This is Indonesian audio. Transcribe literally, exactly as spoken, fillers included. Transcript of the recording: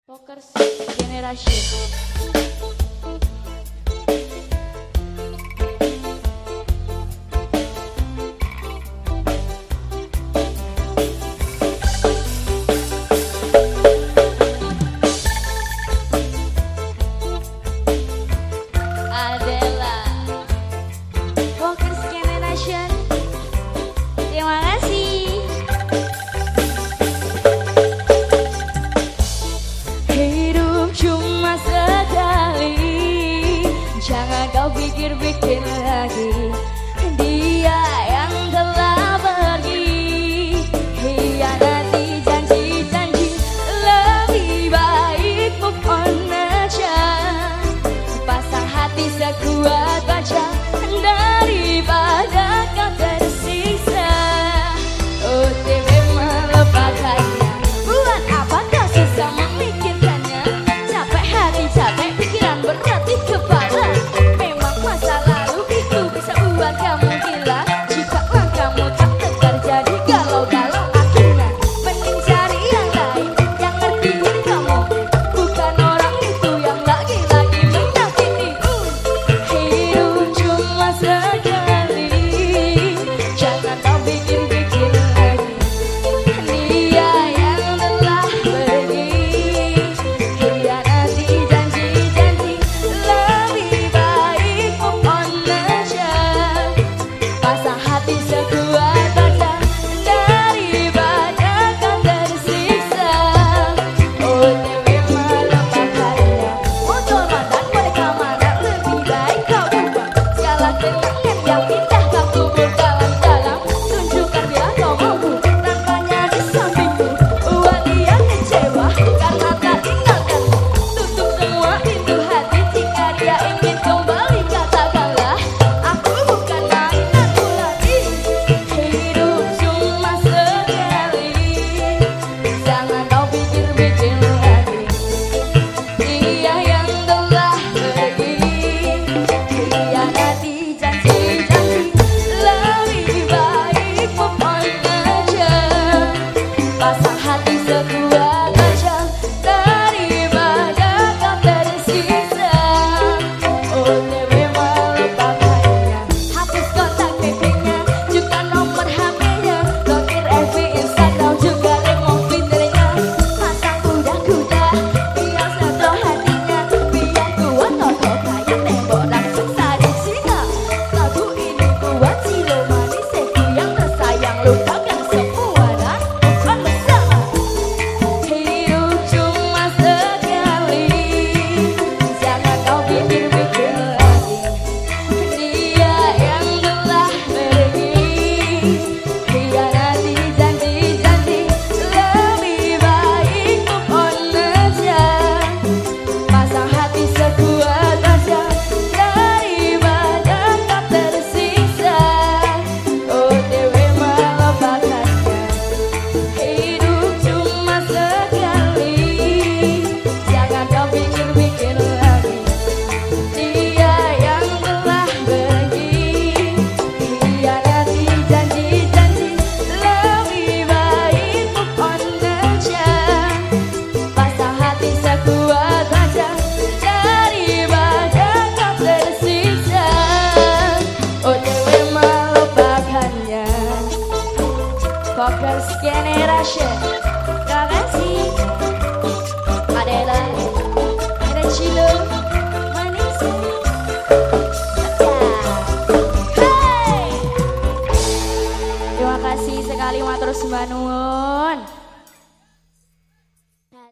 Pokers Generation. Adalah Pokers Generation. Terima kasih. Hidup cuma sekali, jangan kau pikir-pikir lagi. Dia yang telah pergi, hianati janji-janji. Lebih baik move on aja, pasang hati sekuat baja, daripada kau tersiksa. O T W melupakannya, buat apa kau susah memikirkannya? Capek hati, capek pikiran, berat di kepala. Memang masa lalu itu bisa buat kamu gila. Jikalau kamu tak terjadi galau-galau akhirnya, mending cari yang lain yang ngerti diri kamu, bukan orang itu yang lagi-lagi menyakitimu. Hidup cuma sekali, jangan kau pikir-pikir lagi. Dia yang telah pergi, hianati janji-janji. Lebih baik move on aja, pasang hati sekuat baja, daripada kau tersiksa. O T W melupakannya, motor mantan boneka mana, lebih baik kau buang. Segala kenangan yang indah kau kubur dalam-dalam. Tunjukkan dia kau mampu, tanpanya di sampingku. Buat dia kecewa karena tak tinggalkanmu. Tutup semua pintu hati, jika dia ingin kembali katakanlah, aku bukan mainanmu lagi. Hidup cuma sekali, jangan kau pikir-pikir lagi. Dia yang telah pergi, hianati janji-janji. Lebih baik move on aja, pasang hati sekuat baja, daripada kau tersiksa. O T W melupakannya, hapus kontak P P-nya, juga nomor H P-nya, blokir F B, Instagram, juga remove Twitternya. Pasang kuda-kuda, biar setro hatinya, biar kuat kokoh kayak tembok raksasa di Cina. Lagu ini buat Cilo manisku yang tersayang, lupakan semua dan move on bersama. Hidup cuma sekali, jangan kau pikir-pikir lagi. Dia yang telah pergi, hianati janji-janji. Lebih baik move on aja, pasang hati sekuat baja, daripada kau tersiksa. O T W melupakannya, hidup cuma sekali, jangan kau pikir-pikir lagi. Dia yang telah pergi, hianati janji-janji. Lebih baik move on aja, pasang hati sekuat baja, daripada kau tersiksa. O T W melupakannya. Pokers Generation. Terima kasih. Adalah ada Cilo manis. Hey! Terima kasih sekali matur sembah nuwun.